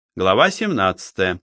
Глава 17.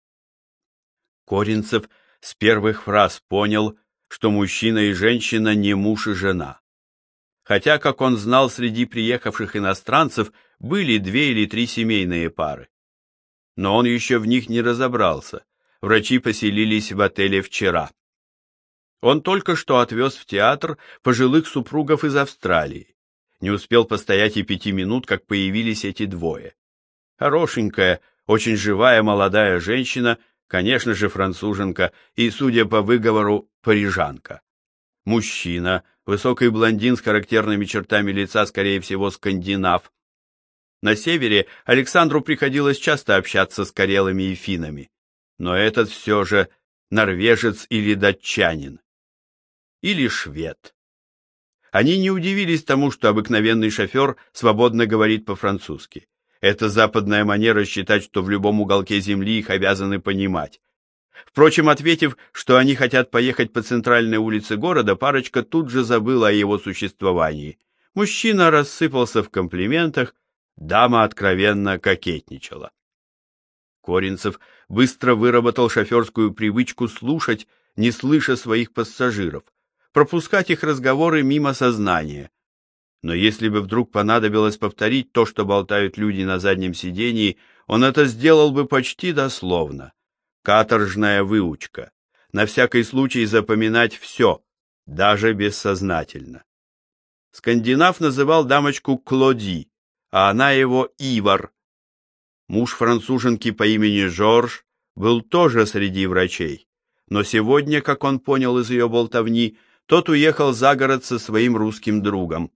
Коринцев с первых фраз понял, что мужчина и женщина не муж и жена. Хотя, как он знал, среди приехавших иностранцев были 2 или 3 семейные пары. Но он еще в них не разобрался. Врачи поселились в отеле вчера. Он только что отвез в театр пожилых супругов из Австралии. Не успел постоять и 5 минут, как появились эти двое. Хорошенькая, очень живая молодая женщина, конечно же, француженка и, судя по выговору, парижанка. Мужчина, высокий блондин с характерными чертами лица, скорее всего, скандинав. На севере Александру приходилось часто общаться с карелами и финнами, но этот все же норвежец или датчанин. Или швед. Они не удивились тому, что обыкновенный шофер свободно говорит по-французски. Это западная манера считать, что в любом уголке земли их обязаны понимать. Впрочем, ответив, что они хотят поехать по центральной улице города, парочка тут же забыла о его существовании. Мужчина рассыпался в комплиментах, дама откровенно кокетничала. Коринцев быстро выработал шоферскую привычку слушать, не слыша своих пассажиров, пропускать их разговоры мимо сознания. Но если бы вдруг понадобилось повторить то, что болтают люди на заднем сидении, он это сделал бы почти дословно. Каторжная выучка. На всякий случай запоминать все, даже бессознательно. Скандинав называл дамочку Клоди, а она его Ивар. Муж француженки по имени Жорж был тоже среди врачей, но сегодня, как он понял из ее болтовни, тот уехал за город со своим русским другом.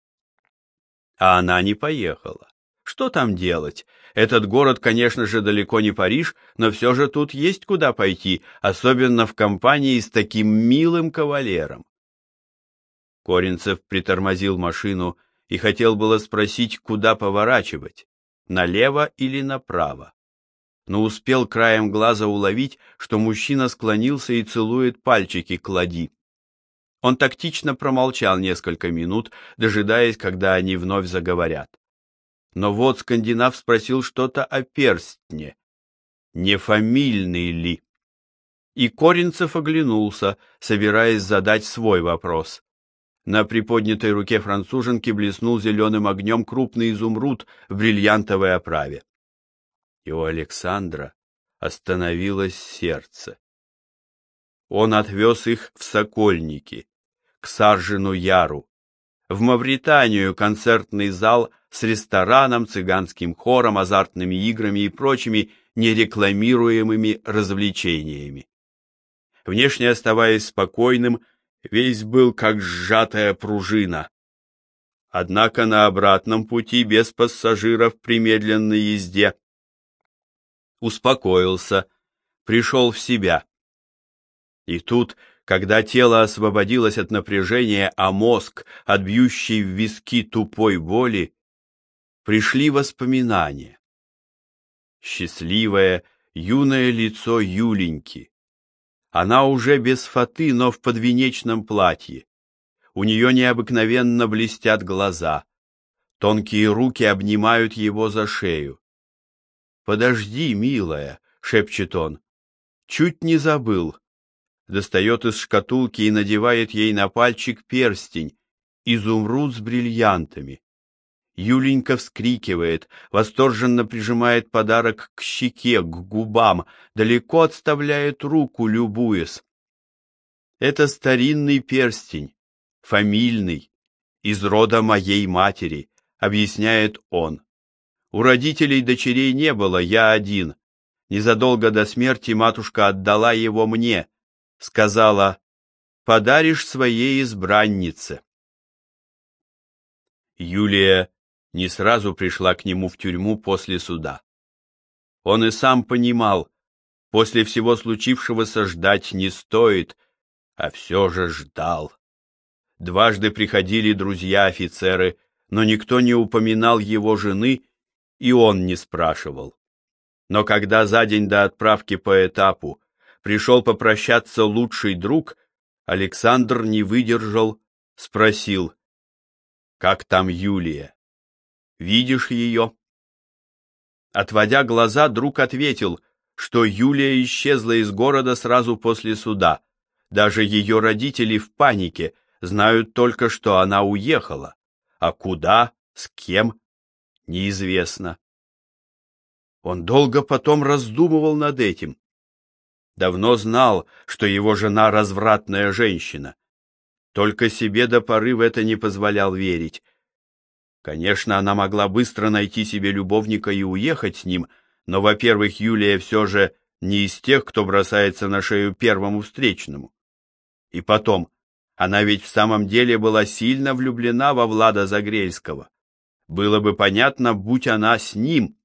А она не поехала. Что там делать? Этот город, конечно же, далеко не Париж, но все же тут есть куда пойти, особенно в компании с таким милым кавалером. Коринцев притормозил машину и хотел было спросить, куда поворачивать, налево или направо. Но успел краем глаза уловить, что мужчина склонился и целует пальчики Клоди. Он тактично промолчал несколько минут, дожидаясь, когда они вновь заговорят. Но вот скандинав спросил что-то о перстне. Не фамильный ли? И Коринцев оглянулся, собираясь задать свой вопрос. На приподнятой руке француженки блеснул зеленым огнем крупный изумруд в бриллиантовой оправе. И у Александра остановилось сердце. Он отвез их в Сокольники, к Саржину Яру, в Мавританию концертный зал с рестораном, цыганским хором, азартными играми и прочими нерекламируемыми развлечениями. Внешне оставаясь спокойным, весь был как сжатая пружина. Однако на обратном пути без пассажиров при медленной езде успокоился, пришел в себя. И тут, когда тело освободилось от напряжения, а мозг от бьющей в виски тупой боли, пришли воспоминания. Счастливое, юное лицо Юленьки. Она уже без фаты, но в подвенечном платье. У нее необыкновенно блестят глаза. Тонкие руки обнимают его за шею. «Подожди, милая», — шепчет он, — «чуть не забыл». Достает из шкатулки и надевает ей на пальчик перстень, изумруд с бриллиантами. Юленька вскрикивает, восторженно прижимает подарок к щеке, к губам, далеко отставляет руку, любуясь. Это старинный перстень, фамильный, из рода моей матери, объясняет он. У родителей дочерей не было, я один. Незадолго до смерти матушка отдала его мне. Сказала: «Подаришь своей избраннице». Юлия не сразу пришла к нему в тюрьму после суда. Он и сам понимал, после всего случившегося ждать не стоит, а все же ждал. Дважды приходили друзья-офицеры, но никто не упоминал его жены, и он не спрашивал. Но когда за день до отправки по этапу пришел попрощаться лучший друг, Александр не выдержал, спросил: «Как там Юлия? Видишь ее?» Отводя глаза, друг ответил, что Юлия исчезла из города сразу после суда. Даже ее родители в панике, знают только, что она уехала. А куда, с кем, неизвестно. Он долго потом раздумывал над этим. Давно знал, что его жена развратная женщина. Только себе до поры в это не позволял верить. Конечно, она могла быстро найти себе любовника и уехать с ним, но, во-первых, Юлия все же не из тех, кто бросается на шею первому встречному. И потом, она ведь в самом деле была сильно влюблена во Влада Загрельского. Было бы понятно, будь она с ним.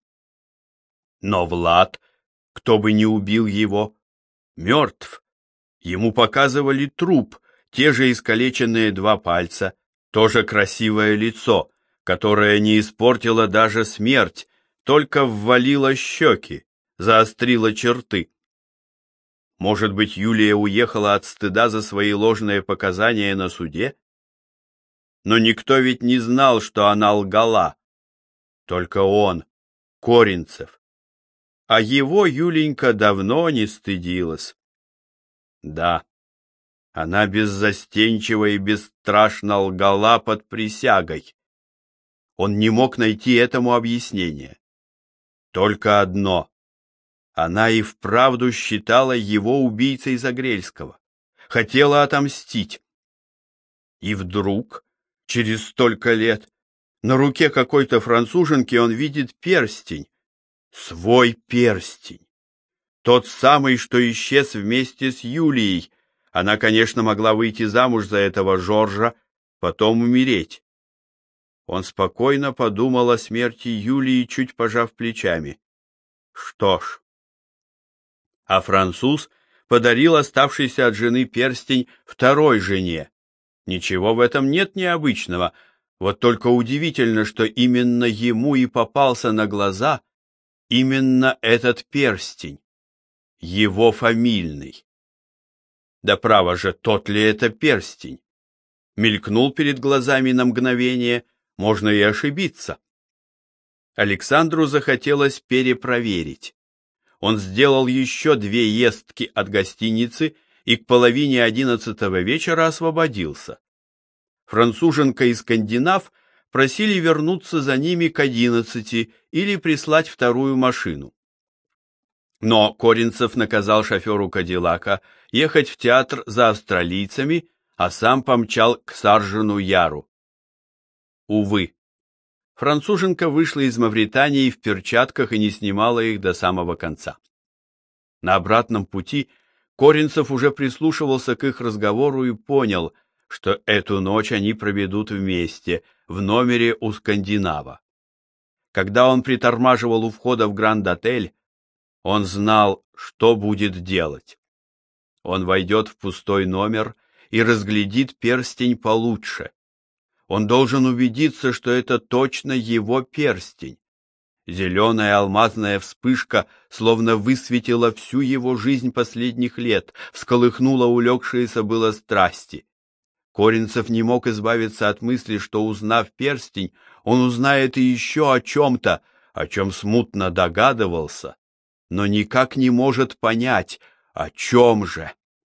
Но Влад, кто бы ни убил его, мертв. Ему показывали труп, те же искалеченные 2 пальца, тоже красивое лицо, которое не испортило даже смерть, только ввалило щеки, заострило черты. Может быть, Юлия уехала от стыда за свои ложные показания на суде? Но никто ведь не знал, что она лгала. Только он, Коринцев. А его Юленька давно не стыдилась. Да, она беззастенчиво и бесстрашно лгала под присягой. Он не мог найти этому объяснения. Только одно. Она и вправду считала его убийцей Загрельского. Хотела отомстить. И вдруг, через столько лет, на руке какой-то француженки он видит перстень. Свой перстень. Тот самый, что исчез вместе с Юлией. Она, конечно, могла выйти замуж за этого Жоржа, потом умереть. Он спокойно подумал о смерти Юлии, чуть пожав плечами. Что ж. А француз подарил оставшийся от жены перстень второй жене. Ничего в этом нет необычного, вот только удивительно, что именно ему и попался на глаза именно этот перстень, его фамильный. Да право же, тот ли это перстень? Мелькнул перед глазами на мгновение, можно и ошибиться. Александру захотелось перепроверить. Он сделал еще 2 естки от гостиницы и к половине 11 вечера освободился. Француженка и скандинав просили вернуться за ними к 11 или прислать вторую машину. Но Коринцев наказал шоферу Кадиллака ехать в театр за австралийцами, а сам помчал к Саржину Яру. Увы, француженка вышла из Мавритании в перчатках и не снимала их до самого конца. На обратном пути Коринцев уже прислушивался к их разговору и понял, что эту ночь они проведут вместе, в номере у скандинава. Когда он притормаживал у входа в Гранд-отель, он знал, что будет делать. Он войдет в пустой номер и разглядит перстень получше. Он должен убедиться, что это точно его перстень. Зеленая алмазная вспышка словно высветила всю его жизнь последних лет, всколыхнула улегшиеся было страсти. Коринцев не мог избавиться от мысли, что, узнав перстень, он узнает и еще о чем-то, о чем смутно догадывался, но никак не может понять, о чем же.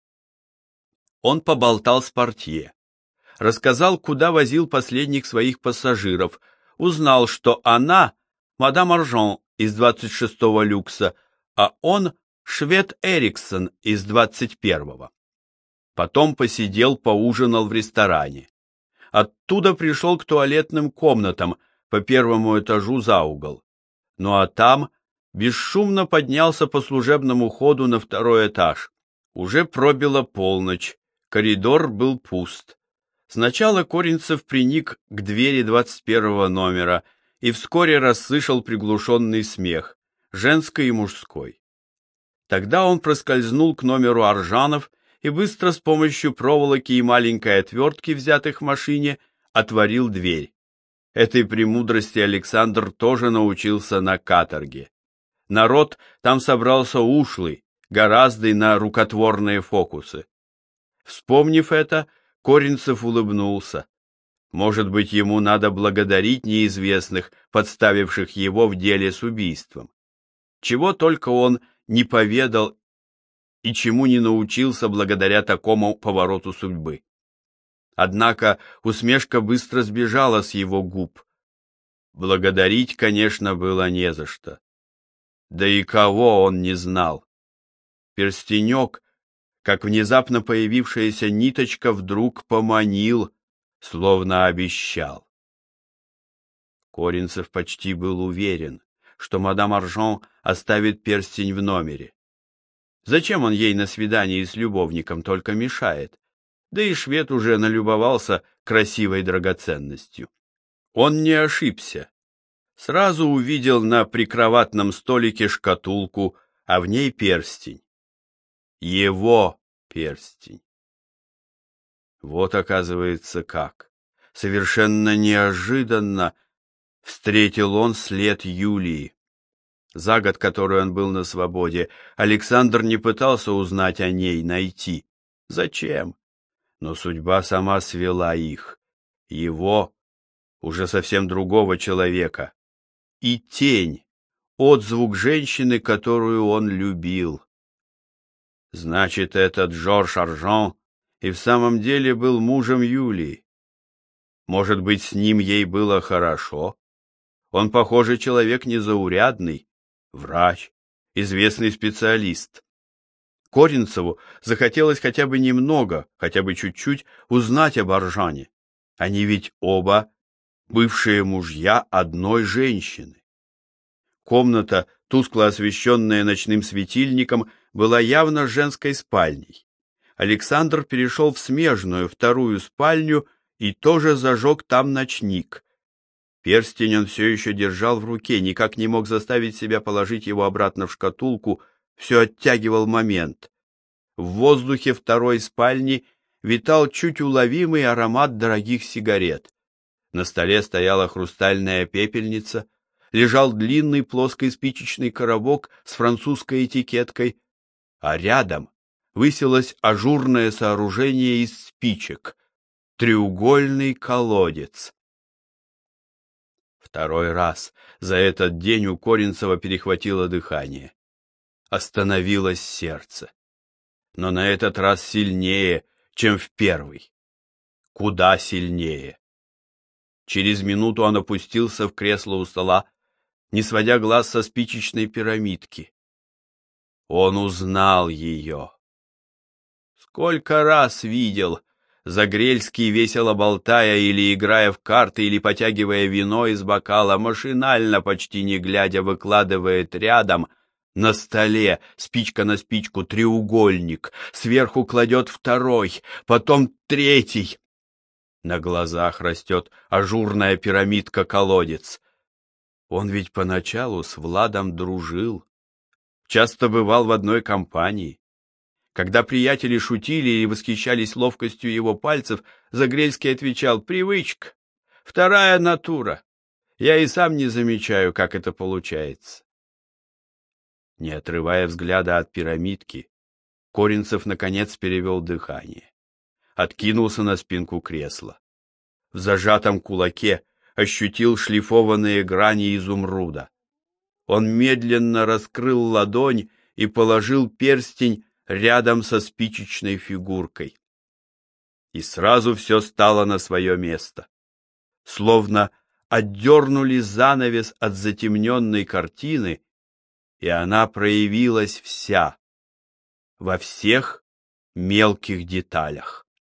Он поболтал с портье, рассказал, куда возил последних своих пассажиров, узнал, что она мадам Аржон из 26-го люкса, а он швед Эриксон из 21-го. Потом посидел, поужинал в ресторане. Оттуда пришел к туалетным комнатам по 1-му этажу за угол. Ну а там бесшумно поднялся по служебному ходу на 2-й этаж. Уже пробила полночь, коридор был пуст. Сначала Коринцев приник к двери 21-го номера и вскоре расслышал приглушенный смех, женский и мужской. Тогда он проскользнул к номеру Аржанов и быстро с помощью проволоки и маленькой отвертки, взятых в машине, отворил дверь. Этой премудрости Александр тоже научился на каторге. Народ там собрался ушлый, гораздо на рукотворные фокусы. Вспомнив это, Коринцев улыбнулся. Может быть, ему надо благодарить неизвестных, подставивших его в деле с убийством. Чего только он не поведал и чему не научился благодаря такому повороту судьбы. Однако усмешка быстро сбежала с его губ. Благодарить, конечно, было не за что. Да и кого он не знал. Перстенек, как внезапно появившаяся ниточка, вдруг поманил, словно обещал. Коринцев почти был уверен, что мадам Аржон оставит перстень в номере. Зачем он ей на свидании с любовником, только мешает? Да и швед уже налюбовался красивой драгоценностью. Он не ошибся. Сразу увидел на прикроватном столике шкатулку, а в ней перстень. Его перстень. Вот, оказывается, как. Совершенно неожиданно встретил он след Юлии. За год, который он был на свободе, Александр не пытался узнать о ней, найти. Зачем? Но судьба сама свела их. Его, уже совсем другого человека. И тень, отзвук женщины, которую он любил. Значит, этот Жорж Аржон и в самом деле был мужем Юлии. Может быть, с ним ей было хорошо? Он, похоже, человек незаурядный, врач, известный специалист. Коринцеву захотелось хотя бы немного, хотя бы чуть-чуть узнать об Аржане. Они ведь оба бывшие мужья одной женщины. Комната, тускло освещенная ночным светильником, была явно женской спальней. Александр перешел в смежную, вторую спальню и тоже зажег там ночник. Перстень он все еще держал в руке, никак не мог заставить себя положить его обратно в шкатулку, все оттягивал момент. В воздухе второй спальни витал чуть уловимый аромат дорогих сигарет. На столе стояла хрустальная пепельница, лежал длинный плоский спичечный коробок с французской этикеткой, а рядом высилось ажурное сооружение из спичек, треугольный колодец. Второй раз за этот день у Коринцева перехватило дыхание. Остановилось сердце. Но на этот раз сильнее, чем в первый. Куда сильнее. Через минуту он опустился в кресло у стола, не сводя глаз со спичечной пирамидки. Он узнал ее. Сколько раз видел, Загрельский, весело болтая или играя в карты, или потягивая вино из бокала, машинально, почти не глядя, выкладывает рядом на столе, спичка на спичку, треугольник, сверху кладет второй, потом третий. На глазах растет ажурная пирамидка-колодец. Он ведь поначалу с Владом дружил, часто бывал в одной компании. Когда приятели шутили и восхищались ловкостью его пальцев, Загрельский отвечал: «Привычка, вторая натура. Я и сам не замечаю, как это получается». Не отрывая взгляда от пирамидки, Коринцев наконец перевел дыхание. Откинулся на спинку кресла. В зажатом кулаке ощутил шлифованные грани изумруда. Он медленно раскрыл ладонь и положил перстень рядом со спичечной фигуркой. И сразу все стало на свое место. Словно отдернули занавес от затемненной картины, и она проявилась вся, во всех мелких деталях.